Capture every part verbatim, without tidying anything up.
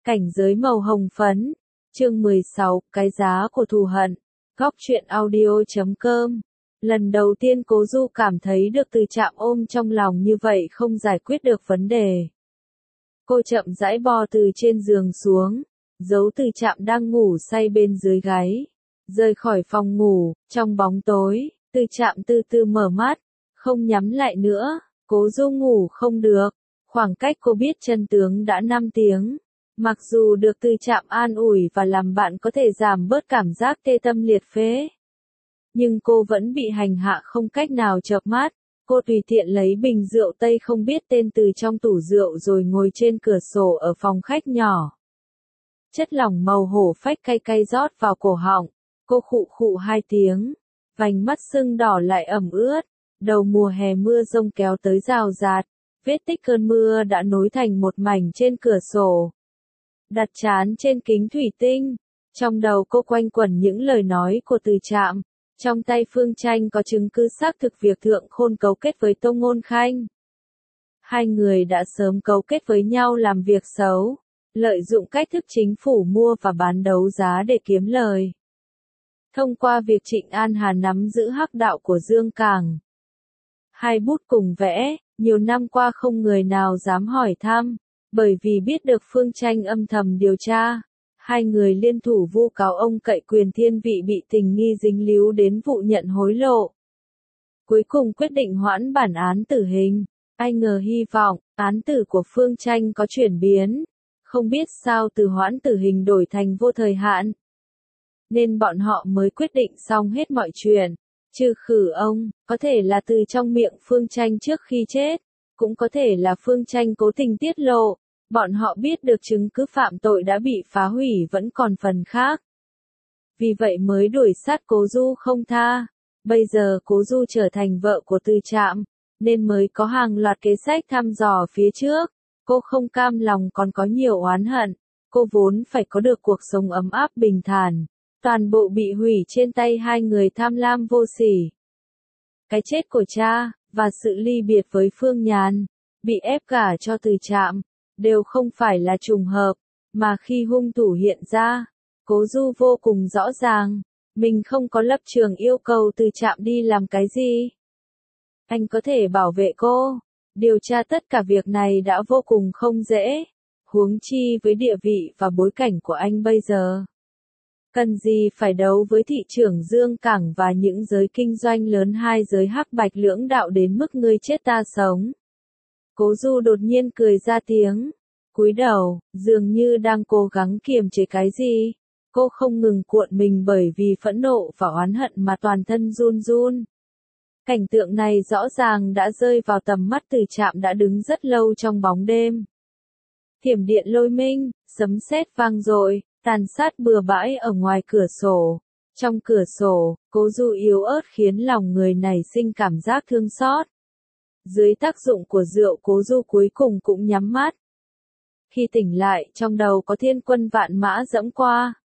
Cảnh giới màu hồng phấn. Chương mười sáu, cái giá của thù hận. Góc truyện audio chấm com. Lần đầu tiên Cố Du cảm thấy được Từ Trạm ôm trong lòng như vậy không giải quyết được vấn đề. Cô chậm rãi bò từ trên giường xuống, giấu Từ Trạm đang ngủ say bên dưới gáy. Rời khỏi phòng ngủ, trong bóng tối, Từ Trạm từ từ mở mắt, không nhắm lại nữa. Cố Du ngủ không được, khoảng cách cô biết chân tướng đã năm tiếng. Mặc dù được Từ Trạm an ủi và làm bạn có thể giảm bớt cảm giác tê tâm liệt phế, nhưng cô vẫn bị hành hạ không cách nào chợp mắt. Cô tùy tiện lấy bình rượu Tây không biết tên từ trong tủ rượu rồi ngồi trên cửa sổ ở phòng khách nhỏ. Chất lỏng màu hổ phách cay cay rót vào cổ họng, cô khụ khụ hai tiếng, vành mắt sưng đỏ lại ẩm ướt. Đầu mùa hè mưa rông kéo tới rào rạt, vết tích cơn mưa đã nối thành một mảnh trên cửa sổ. Đặt trán trên kính thủy tinh, trong đầu cô quanh quẩn những lời nói của Từ Trạm. Trong tay Phương Tranh có chứng cứ xác thực việc Thượng Khôn cấu kết với Tô Ngôn Khanh. Hai người đã sớm cấu kết với nhau làm việc xấu, lợi dụng cách thức chính phủ mua và bán đấu giá để kiếm lời. Thông qua việc Trịnh An Hà nắm giữ hắc đạo của Dương Cảng, hai bút cùng vẽ, nhiều năm qua không người nào dám hỏi thăm, bởi vì biết được Phương Tranh âm thầm điều tra. Hai người liên thủ vu cáo ông cậy quyền thiên vị bị tình nghi dính líu đến vụ nhận hối lộ. Cuối cùng quyết định hoãn bản án tử hình. Ai ngờ hy vọng, án tử của Phương Tranh có chuyển biến. Không biết sao từ hoãn tử hình đổi thành vô thời hạn. Nên bọn họ mới quyết định xong hết mọi chuyện. Trừ khử ông, có thể là từ trong miệng Phương Tranh trước khi chết. Cũng có thể là Phương Tranh cố tình tiết lộ. Bọn họ biết được chứng cứ phạm tội đã bị phá hủy vẫn còn phần khác. Vì vậy mới đuổi sát Cố Du không tha. Bây giờ Cố Du trở thành vợ của Từ Trạm, nên mới có hàng loạt kế sách thăm dò phía trước. Cô không cam lòng còn có nhiều oán hận. Cô vốn phải có được cuộc sống ấm áp bình thản. Toàn bộ bị hủy trên tay hai người tham lam vô sỉ. Cái chết của cha, và sự ly biệt với Phương Nhàn, bị ép gả cho Từ Trạm, đều không phải là trùng hợp, mà khi hung thủ hiện ra, Cố Du vô cùng rõ ràng, mình không có lập trường yêu cầu Từ Trạm đi làm cái gì. Anh có thể bảo vệ cô, điều tra tất cả việc này đã vô cùng không dễ, huống chi với địa vị và bối cảnh của anh bây giờ. Cần gì phải đấu với thị trưởng Dương Cảng và những giới kinh doanh lớn hai giới hắc bạch lưỡng đạo đến mức ngươi chết ta sống. Cố Du đột nhiên cười ra tiếng, cúi đầu, dường như đang cố gắng kiềm chế cái gì. Cô không ngừng cuộn mình bởi vì phẫn nộ và oán hận mà toàn thân run run. Cảnh tượng này rõ ràng đã rơi vào tầm mắt Từ Trạm đã đứng rất lâu trong bóng đêm. Thiểm điện lôi minh, sấm sét vang dội, tàn sát bừa bãi ở ngoài cửa sổ. Trong cửa sổ, Cố Du yếu ớt khiến lòng người nảy sinh cảm giác thương xót. Dưới tác dụng của rượu Cố Du cuối cùng cũng nhắm mắt. Khi tỉnh lại, trong đầu có thiên quân vạn mã dẫm qua.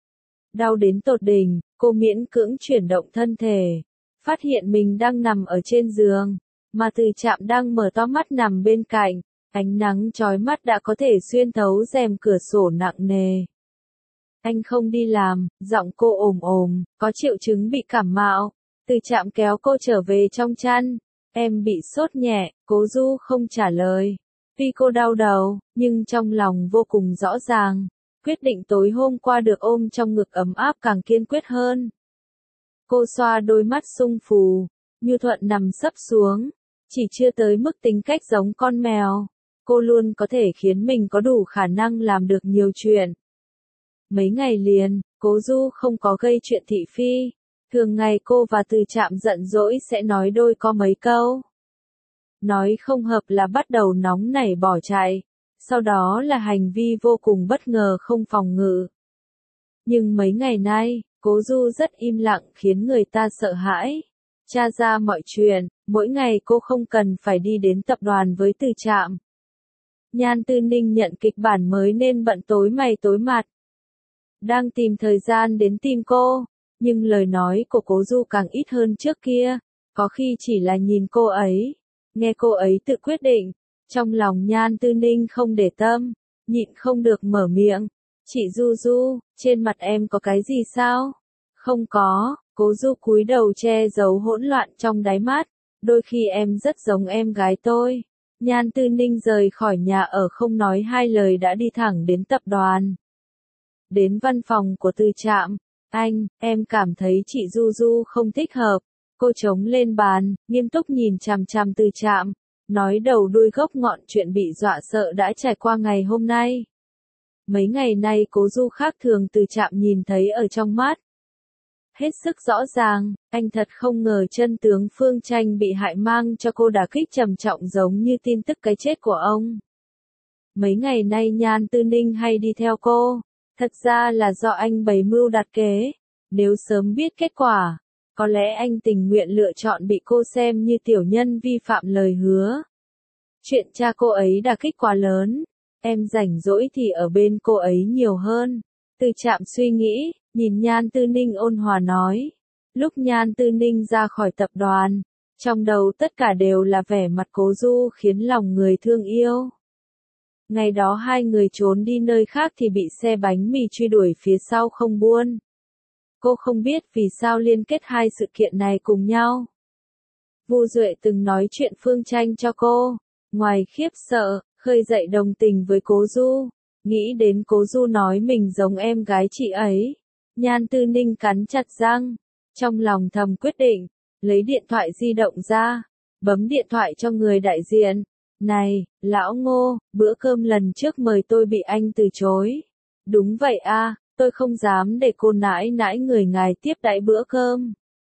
Đau đến tột đỉnh, cô miễn cưỡng chuyển động thân thể. Phát hiện mình đang nằm ở trên giường, mà Từ Trạm đang mở to mắt nằm bên cạnh. Ánh nắng chói mắt đã có thể xuyên thấu rèm cửa sổ nặng nề. Anh không đi làm, giọng cô ồm ồm, có triệu chứng bị cảm mạo. Từ Trạm kéo cô trở về trong chăn. Em bị sốt nhẹ, Cố Du không trả lời. Tuy cô đau đầu, nhưng trong lòng vô cùng rõ ràng. Quyết định tối hôm qua được ôm trong ngực ấm áp càng kiên quyết hơn. Cô xoa đôi mắt sung phù, Như Thuận nằm sấp xuống. Chỉ chưa tới mức tính cách giống con mèo. Cô luôn có thể khiến mình có đủ khả năng làm được nhiều chuyện. Mấy ngày liền, Cố Du không có gây chuyện thị phi. Thường ngày cô và Từ Trạm giận dỗi sẽ nói đôi có mấy câu. Nói không hợp là bắt đầu nóng nảy bỏ chạy. Sau đó là hành vi vô cùng bất ngờ không phòng ngự. Nhưng mấy ngày nay, Cố Du rất im lặng khiến người ta sợ hãi. Tra ra mọi chuyện, mỗi ngày cô không cần phải đi đến tập đoàn với Từ Trạm. Nhan Tư Ninh nhận kịch bản mới nên bận tối mày tối mặt. Đang tìm thời gian đến tìm cô. Nhưng lời nói của Cố Du càng ít hơn trước kia, có khi chỉ là nhìn cô ấy, nghe cô ấy tự quyết định, trong lòng Nhan Tư Ninh không để tâm, nhịn không được mở miệng. Chị Du Du, trên mặt em có cái gì sao? Không có, Cố Du cúi đầu che giấu hỗn loạn trong đáy mắt. Đôi khi em rất giống em gái tôi. Nhan Tư Ninh rời khỏi nhà ở không nói hai lời đã đi thẳng đến tập đoàn. Đến văn phòng của Từ Trạm. Anh, em cảm thấy chị Du Du không thích hợp. Cô chống lên bàn, nghiêm túc nhìn chằm chằm Từ Trạm. Nói đầu đuôi gốc ngọn chuyện bị dọa sợ đã trải qua ngày hôm nay. Mấy ngày nay Cố Du khác thường Từ Trạm nhìn thấy ở trong mắt. Hết sức rõ ràng, anh thật không ngờ chân tướng Phương Tranh bị hại mang cho cô đả kích trầm trọng giống như tin tức cái chết của ông. Mấy ngày nay Nhan Tư Ninh hay đi theo cô, thật ra là do anh bày mưu đặt kế. Nếu sớm biết kết quả, có lẽ anh tình nguyện lựa chọn bị cô xem như tiểu nhân vi phạm lời hứa. Chuyện cha cô ấy đả kích quá lớn, em rảnh rỗi thì ở bên cô ấy nhiều hơn. Từ Trạm suy nghĩ, nhìn Nhan Tư Ninh ôn hòa nói. Lúc Nhan Tư Ninh ra khỏi tập đoàn, trong đầu tất cả đều là vẻ mặt Cố Du khiến lòng người thương yêu. Ngày đó hai người trốn đi nơi khác thì bị xe bánh mì truy đuổi phía sau không buông. Cô không biết vì sao liên kết hai sự kiện này cùng nhau. Vu Duệ từng nói chuyện Phương Tranh cho cô, ngoài khiếp sợ, khơi dậy đồng tình với Cố Du. Nghĩ đến Cố Du nói mình giống em gái chị ấy. Nhan Tư Ninh cắn chặt răng, trong lòng thầm quyết định, lấy điện thoại di động ra, bấm điện thoại cho người đại diện. Này, lão Ngô, bữa cơm lần trước mời tôi bị anh từ chối. Đúng vậy a, tôi không dám để cô nãi nãi người ngài tiếp đãi bữa cơm.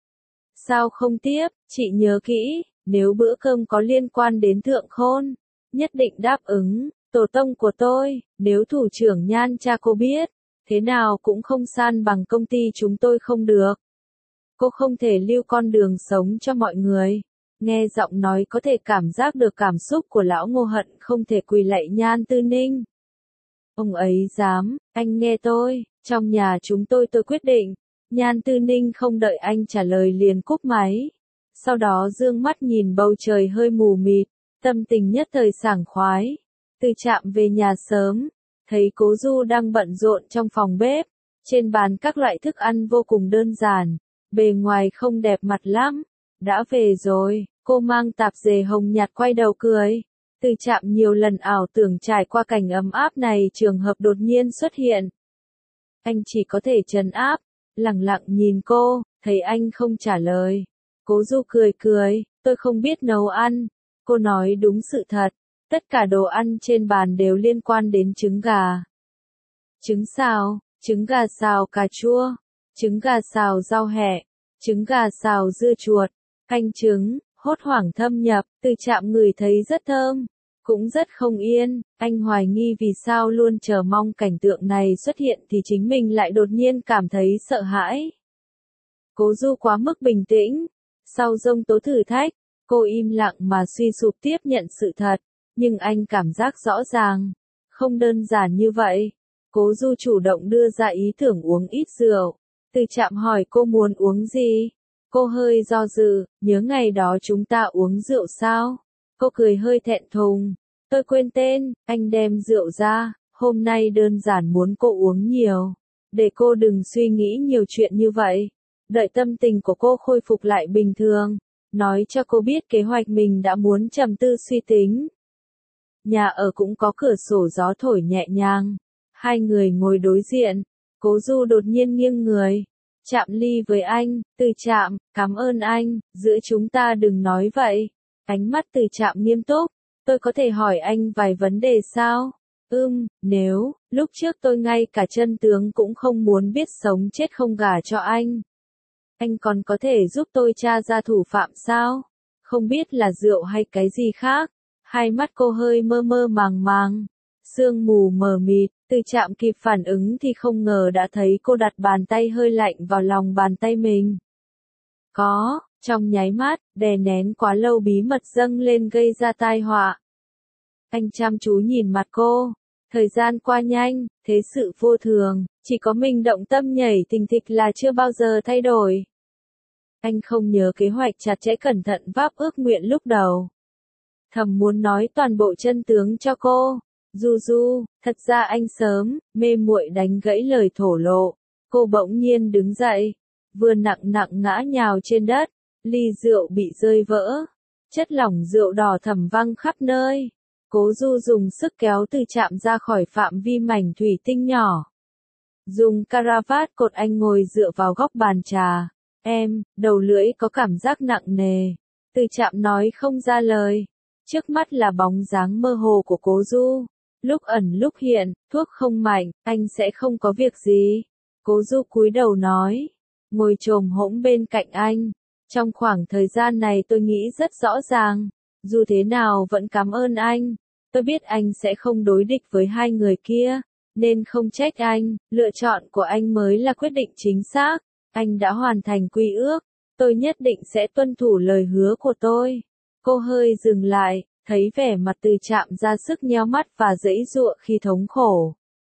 Sao không tiếp, chị nhớ kỹ, nếu bữa cơm có liên quan đến Thượng Khôn, nhất định đáp ứng. Tổ tông của tôi, nếu thủ trưởng Nhan cha cô biết, thế nào cũng không san bằng công ty chúng tôi không được. Cô không thể lưu con đường sống cho mọi người. Nghe giọng nói có thể cảm giác được cảm xúc của lão Ngô hận không thể quỳ lạy Nhan Tư Ninh. Ông ấy dám, anh nghe tôi, trong nhà chúng tôi tôi quyết định. Nhan Tư Ninh không đợi anh trả lời liền cúp máy. Sau đó dương mắt nhìn bầu trời hơi mù mịt, tâm tình nhất thời sảng khoái. Từ Trạm về nhà sớm, thấy Cố Du đang bận rộn trong phòng bếp, trên bàn các loại thức ăn vô cùng đơn giản, bề ngoài không đẹp mặt lắm. Đã về rồi, cô mang tạp dề hồng nhạt quay đầu cười. Từ Trạm nhiều lần ảo tưởng trải qua cảnh ấm áp này trường hợp đột nhiên xuất hiện. Anh chỉ có thể trấn áp, lặng lặng nhìn cô, thấy anh không trả lời. Cố Du cười cười, tôi không biết nấu ăn. Cô nói đúng sự thật. Tất cả đồ ăn trên bàn đều liên quan đến trứng gà. Trứng xào, trứng gà xào cà chua, trứng gà xào rau hẹ, trứng gà xào dưa chuột, canh trứng, hốt hoảng thâm nhập, Từ Trạm ngửi thấy rất thơm, cũng rất không yên, anh hoài nghi vì sao luôn chờ mong cảnh tượng này xuất hiện thì chính mình lại đột nhiên cảm thấy sợ hãi. Cố Du quá mức bình tĩnh, sau giông tố thử thách, cô im lặng mà suy sụp tiếp nhận sự thật. Nhưng anh cảm giác rõ ràng, không đơn giản như vậy. Cố Du chủ động đưa ra ý tưởng uống ít rượu. Từ Trạm hỏi cô muốn uống gì. Cô hơi do dự, nhớ ngày đó chúng ta uống rượu sao? Cô cười hơi thẹn thùng. Tôi quên tên, anh đem rượu ra, hôm nay đơn giản muốn cô uống nhiều. Để cô đừng suy nghĩ nhiều chuyện như vậy. Đợi tâm tình của cô khôi phục lại bình thường. Nói cho cô biết kế hoạch mình đã muốn trầm tư suy tính. Nhà ở cũng có cửa sổ gió thổi nhẹ nhàng. Hai người ngồi đối diện. Cố Du đột nhiên nghiêng người. Chạm ly với anh, Từ Trạm, cảm ơn anh, giữa chúng ta đừng nói vậy. Ánh mắt Từ Trạm nghiêm túc. Tôi có thể hỏi anh vài vấn đề sao? Ừm, nếu, lúc trước tôi ngay cả chân tướng cũng không muốn biết sống chết không gả cho anh. Anh còn có thể giúp tôi tra ra thủ phạm sao? Không biết là rượu hay cái gì khác. Hai mắt cô hơi mơ mơ màng màng. Sương mù mờ mịt, Từ Trạm kịp phản ứng thì không ngờ đã thấy cô đặt bàn tay hơi lạnh vào lòng bàn tay mình. Có, trong nháy mắt, đè nén quá lâu bí mật dâng lên gây ra tai họa. Anh chăm chú nhìn mặt cô. Thời gian qua nhanh, thế sự vô thường, chỉ có mình động tâm nhảy thình thịch là chưa bao giờ thay đổi. Anh không nhớ kế hoạch chặt chẽ cẩn thận váp ước nguyện lúc đầu. Thầm muốn nói toàn bộ chân tướng cho cô, Du Du, thật ra anh sớm, mê muội đánh gãy lời thổ lộ. Cô bỗng nhiên đứng dậy, vừa nặng nặng ngã nhào trên đất, ly rượu bị rơi vỡ. Chất lỏng rượu đỏ thẩm văng khắp nơi. Cố Du dùng sức kéo Từ Trạm ra khỏi phạm vi mảnh thủy tinh nhỏ. Dùng caravat cột anh ngồi dựa vào góc bàn trà. Em, đầu lưỡi có cảm giác nặng nề. Từ Trạm nói không ra lời. Trước mắt là bóng dáng mơ hồ của Cố Du. Lúc ẩn lúc hiện, thuốc không mạnh, anh sẽ không có việc gì. Cố Du cúi đầu nói. Ngồi chồm hỗn bên cạnh anh. Trong khoảng thời gian này tôi nghĩ rất rõ ràng. Dù thế nào vẫn cảm ơn anh. Tôi biết anh sẽ không đối địch với hai người kia. Nên không trách anh, lựa chọn của anh mới là quyết định chính xác. Anh đã hoàn thành quy ước. Tôi nhất định sẽ tuân thủ lời hứa của tôi. Cô hơi dừng lại, thấy vẻ mặt Từ Trạm ra sức nheo mắt và giãy giụa khi thống khổ.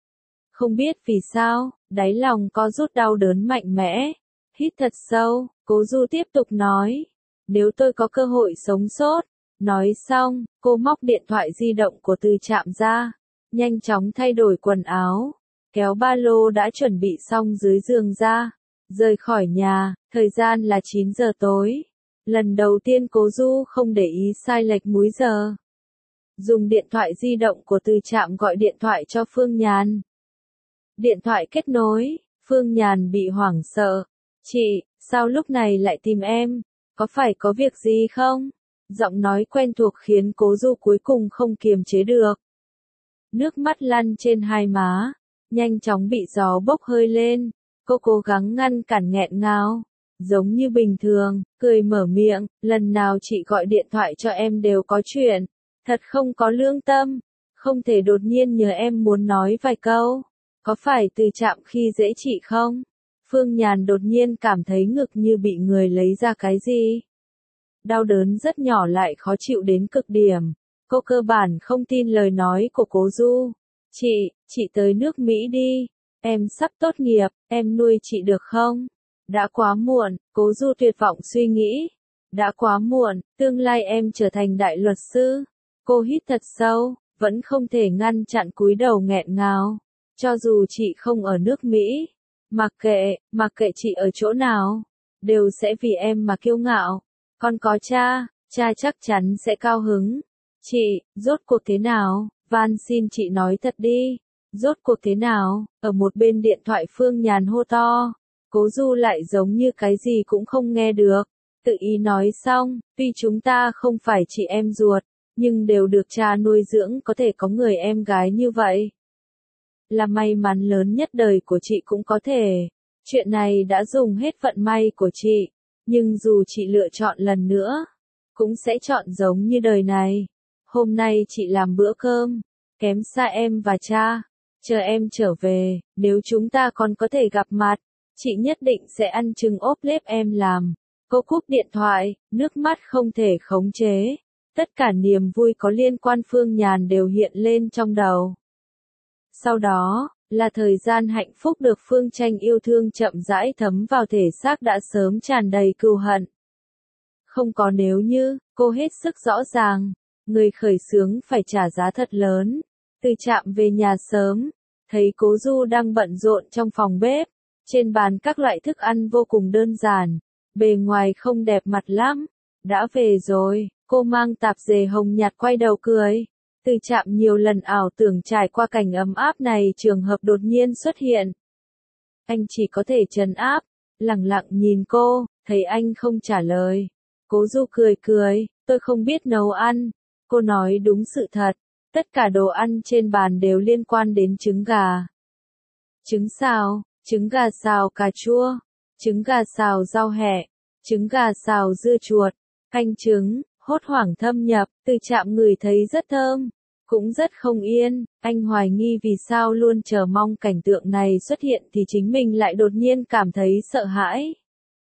Không biết vì sao, đáy lòng có rút đau đớn mạnh mẽ. Hít thật sâu, Cố Du tiếp tục nói. Nếu tôi có cơ hội sống sót. Nói xong, cô móc điện thoại di động của Từ Trạm ra. Nhanh chóng thay đổi quần áo. Kéo ba lô đã chuẩn bị xong dưới giường ra. Rời khỏi nhà, thời gian là chín giờ tối. Lần đầu tiên Cố Du không để ý sai lệch múi giờ. Dùng điện thoại di động của Từ Trạm gọi điện thoại cho Phương Nhàn. Điện thoại kết nối, Phương Nhàn bị hoảng sợ. Chị, sao lúc này lại tìm em? Có phải có việc gì không? Giọng nói quen thuộc khiến Cố Du cuối cùng không kiềm chế được. Nước mắt lăn trên hai má, nhanh chóng bị gió bốc hơi lên. Cô cố gắng ngăn cản nghẹn ngào. Giống như bình thường, cười mở miệng, lần nào chị gọi điện thoại cho em đều có chuyện. Thật không có lương tâm. Không thể đột nhiên nhờ em muốn nói vài câu. Có phải Từ Trạm khi dễ chị không? Phương Nhàn đột nhiên cảm thấy ngực như bị người lấy ra cái gì. Đau đớn rất nhỏ lại khó chịu đến cực điểm. Cô cơ bản không tin lời nói của Cố Du. Chị, chị tới nước Mỹ đi. Em sắp tốt nghiệp, em nuôi chị được không? Đã quá muộn, Cố Du tuyệt vọng suy nghĩ. Đã quá muộn, tương lai em trở thành đại luật sư. Cô hít thật sâu, vẫn không thể ngăn chặn cúi đầu nghẹn ngào. Cho dù chị không ở nước Mỹ, mặc kệ, mặc kệ chị ở chỗ nào, đều sẽ vì em mà kiêu ngạo. Con có cha, cha chắc chắn sẽ cao hứng. Chị, rốt cuộc thế nào? Van xin chị nói thật đi. Rốt cuộc thế nào? Ở một bên điện thoại Phương Nhàn hô to. Cố Du lại giống như cái gì cũng không nghe được. Tự ý nói xong, tuy chúng ta không phải chị em ruột, nhưng đều được cha nuôi dưỡng, có thể có người em gái như vậy. Là may mắn lớn nhất đời của chị cũng có thể. Chuyện này đã dùng hết vận may của chị. Nhưng dù chị lựa chọn lần nữa, cũng sẽ chọn giống như đời này. Hôm nay chị làm bữa cơm, kém xa em và cha. Chờ em trở về, nếu chúng ta còn có thể gặp mặt, chị nhất định sẽ ăn trứng ốp lết em làm. Cô cúp điện thoại, nước mắt không thể khống chế. Tất cả niềm vui có liên quan Phương Nhàn đều hiện lên trong đầu. Sau đó, là thời gian hạnh phúc được Phương Tranh yêu thương chậm rãi thấm vào thể xác đã sớm tràn đầy cừu hận. Không có nếu như, cô hết sức rõ ràng, người khởi xướng phải trả giá thật lớn. Từ Trạm về nhà sớm, thấy Cố Du đang bận rộn trong phòng bếp, trên bàn các loại thức ăn vô cùng đơn giản, bề ngoài không đẹp mặt lắm. Đã về rồi, cô mang tạp dề hồng nhạt quay đầu cười. Từ Trạm nhiều lần ảo tưởng trải qua cảnh ấm áp này trường hợp đột nhiên xuất hiện. Anh chỉ có thể trấn áp, lặng lặng nhìn cô, thấy anh không trả lời. Cố Du cười cười, tôi không biết nấu ăn. Cô nói đúng sự thật, tất cả đồ ăn trên bàn đều liên quan đến trứng gà. Trứng xào, trứng gà xào cà chua, trứng gà xào rau hẹ, trứng gà xào dưa chuột, canh trứng, hốt hoảng thâm nhập, Từ Trạm ngửi thấy rất thơm, cũng rất không yên. Anh hoài nghi vì sao luôn chờ mong cảnh tượng này xuất hiện thì chính mình lại đột nhiên cảm thấy sợ hãi.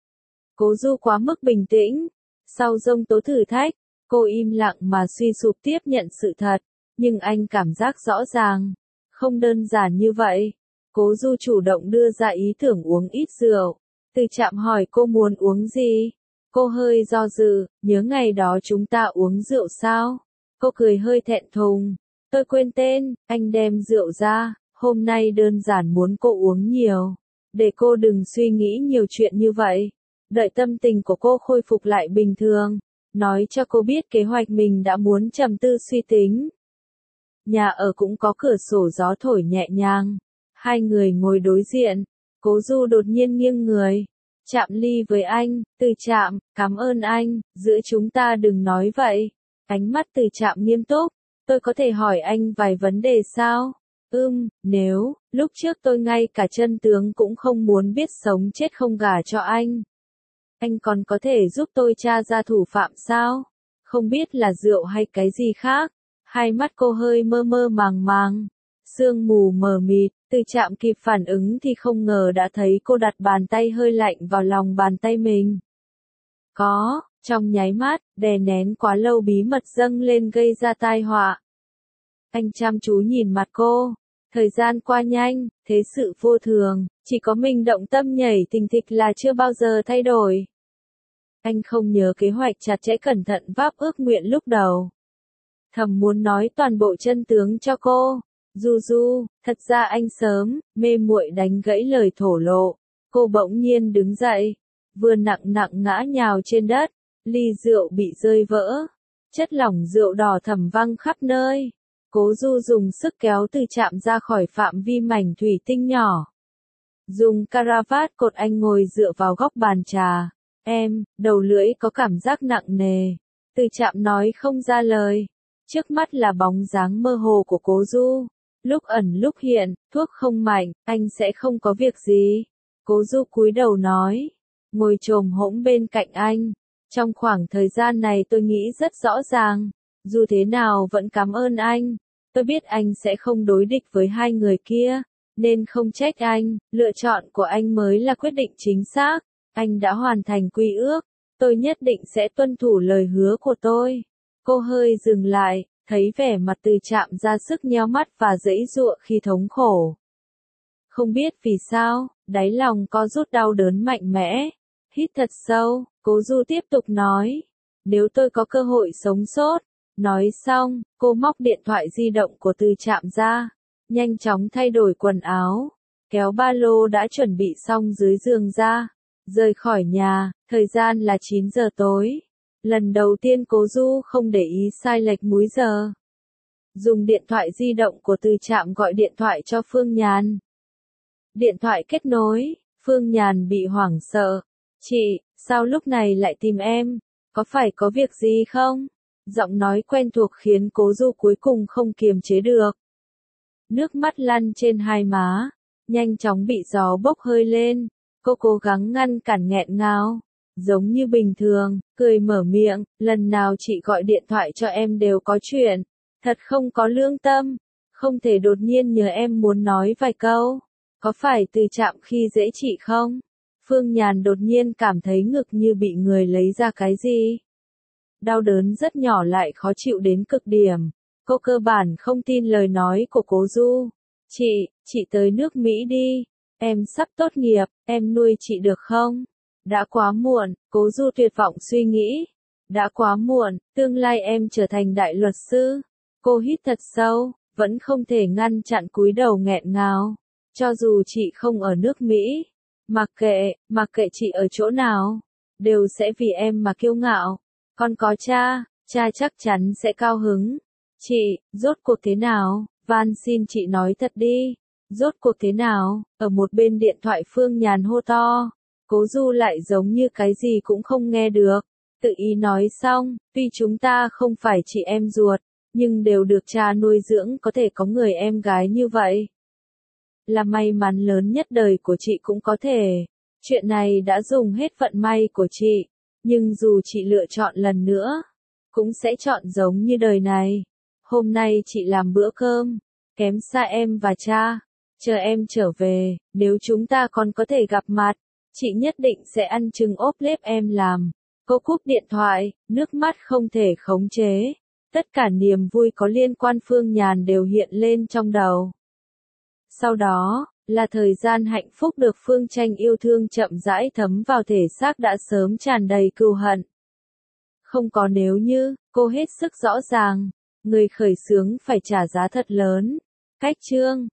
Cố Du quá mức bình tĩnh. Sau giông tố thử thách, cô im lặng mà suy sụp tiếp nhận sự thật, nhưng anh cảm giác rõ ràng, không đơn giản như vậy. Cố Du chủ động đưa ra ý tưởng uống ít rượu. Từ Trạm hỏi cô muốn uống gì. Cô hơi do dự, nhớ ngày đó chúng ta uống rượu sao? Cô cười hơi thẹn thùng. tôi quên tên, anh đem rượu ra, hôm nay đơn giản muốn cô uống nhiều, để cô đừng suy nghĩ nhiều chuyện như vậy. Đợi tâm tình của cô khôi phục lại bình thường, nói cho cô biết kế hoạch mình đã muốn trầm tư suy tính. Nhà ở cũng có cửa sổ gió thổi nhẹ nhàng. Hai người ngồi đối diện, Cố Du đột nhiên nghiêng người, chạm ly với anh, Từ Trạm, cảm ơn anh, giữa chúng ta đừng nói vậy. Ánh mắt Từ Trạm nghiêm túc, tôi có thể hỏi anh vài vấn đề sao? Ừm, nếu, lúc trước tôi ngay cả chân tướng cũng không muốn biết sống chết không gả cho anh. Anh còn có thể giúp tôi tra ra thủ phạm sao? Không biết là rượu hay cái gì khác. Hai mắt cô hơi mơ mơ màng màng, sương mù mờ mịt, Từ Trạm kịp phản ứng thì không ngờ đã thấy cô đặt bàn tay hơi lạnh vào lòng bàn tay mình. Có, trong nháy mắt, đè nén quá lâu bí mật dâng lên gây ra tai họa. Anh chăm chú nhìn mặt cô, thời gian qua nhanh, thế sự vô thường, chỉ có mình động tâm nhảy thình thịch là chưa bao giờ thay đổi. Anh không nhớ kế hoạch chặt chẽ cẩn thận váp ước nguyện lúc đầu. Thầm muốn nói toàn bộ chân tướng cho cô. Du Du, thật ra anh sớm, mê muội đánh gãy lời thổ lộ. Cô bỗng nhiên đứng dậy, vừa nặng nặng ngã nhào trên đất, ly rượu bị rơi vỡ. Chất lỏng rượu đỏ thẩm văng khắp nơi. Cố Du dùng sức kéo Từ Trạm ra khỏi phạm vi mảnh thủy tinh nhỏ. Dùng caravat cột anh ngồi dựa vào góc bàn trà. Em, đầu lưỡi có cảm giác nặng nề. Từ Trạm nói không ra lời. Trước mắt là bóng dáng mơ hồ của Cố Du. Lúc ẩn lúc hiện, thuốc không mạnh, anh sẽ không có việc gì. Cố Du cúi đầu nói. Ngồi chồm hỗn bên cạnh anh. Trong khoảng thời gian này tôi nghĩ rất rõ ràng. Dù thế nào vẫn cảm ơn anh. Tôi biết anh sẽ không đối địch với hai người kia. Nên không trách anh, lựa chọn của anh mới là quyết định chính xác. Anh đã hoàn thành quy ước. Tôi nhất định sẽ tuân thủ lời hứa của tôi. Cô hơi dừng lại, thấy vẻ mặt Từ Trạm ra sức nheo mắt và giãy giụa khi thống khổ. Không biết vì sao, đáy lòng có rút đau đớn mạnh mẽ. Hít thật sâu, Cố Du tiếp tục nói. Nếu tôi có cơ hội sống sót. Nói xong, cô móc điện thoại di động của Từ Trạm ra. Nhanh chóng thay đổi quần áo. Kéo ba lô đã chuẩn bị xong dưới giường ra. Rời khỏi nhà, thời gian là chín giờ tối. Lần đầu tiên Cố Du không để ý sai lệch múi giờ. Dùng điện thoại di động của Từ Trạm gọi điện thoại cho Phương Nhàn. Điện thoại kết nối, Phương Nhàn bị hoảng sợ. Chị, sao lúc này lại tìm em? Có phải có việc gì không? Giọng nói quen thuộc khiến Cố Du cuối cùng không kiềm chế được. Nước mắt lăn trên hai má, nhanh chóng bị gió bốc hơi lên. Cô cố gắng ngăn cản nghẹn ngào. Giống như bình thường, cười mở miệng, lần nào chị gọi điện thoại cho em đều có chuyện. Thật không có lương tâm. Không thể đột nhiên nhờ em muốn nói vài câu. Có phải Từ Trạm khi dễ chị không? Phương Nhàn đột nhiên cảm thấy ngực như bị người lấy ra cái gì. Đau đớn rất nhỏ lại khó chịu đến cực điểm. Cô cơ bản không tin lời nói của Cố Du. Chị, chị tới nước Mỹ đi. Em sắp tốt nghiệp, em nuôi chị được không? Đã quá muộn, Cố Du tuyệt vọng suy nghĩ. Đã quá muộn, tương lai em trở thành đại luật sư. Cô hít thật sâu, vẫn không thể ngăn chặn cúi đầu nghẹn ngào. Cho dù chị không ở nước Mỹ, mặc kệ, mặc kệ chị ở chỗ nào, đều sẽ vì em mà kiêu ngạo. Con có cha, cha chắc chắn sẽ cao hứng. Chị, rốt cuộc thế nào? Van xin chị nói thật đi. Rốt cuộc thế nào? Ở một bên điện thoại Phương Nhàn hô to. Cố Du lại giống như cái gì cũng không nghe được. Tự ý nói xong, tuy chúng ta không phải chị em ruột, nhưng đều được cha nuôi dưỡng có thể có người em gái như vậy. Là may mắn lớn nhất đời của chị cũng có thể. Chuyện này đã dùng hết vận may của chị. Nhưng dù chị lựa chọn lần nữa, cũng sẽ chọn giống như đời này. Hôm nay chị làm bữa cơm, kém xa em và cha. Chờ em trở về, nếu chúng ta còn có thể gặp mặt, chị nhất định sẽ ăn trứng ốp lết em làm. Cô cúp điện thoại, nước mắt không thể khống chế. Tất cả niềm vui có liên quan Phương Nhàn đều hiện lên trong đầu. Sau đó, là thời gian hạnh phúc được Phương Tranh yêu thương chậm rãi thấm vào thể xác đã sớm tràn đầy cừu hận. Không có nếu như, cô hết sức rõ ràng. người khởi xướng phải trả giá thật lớn. Cách chương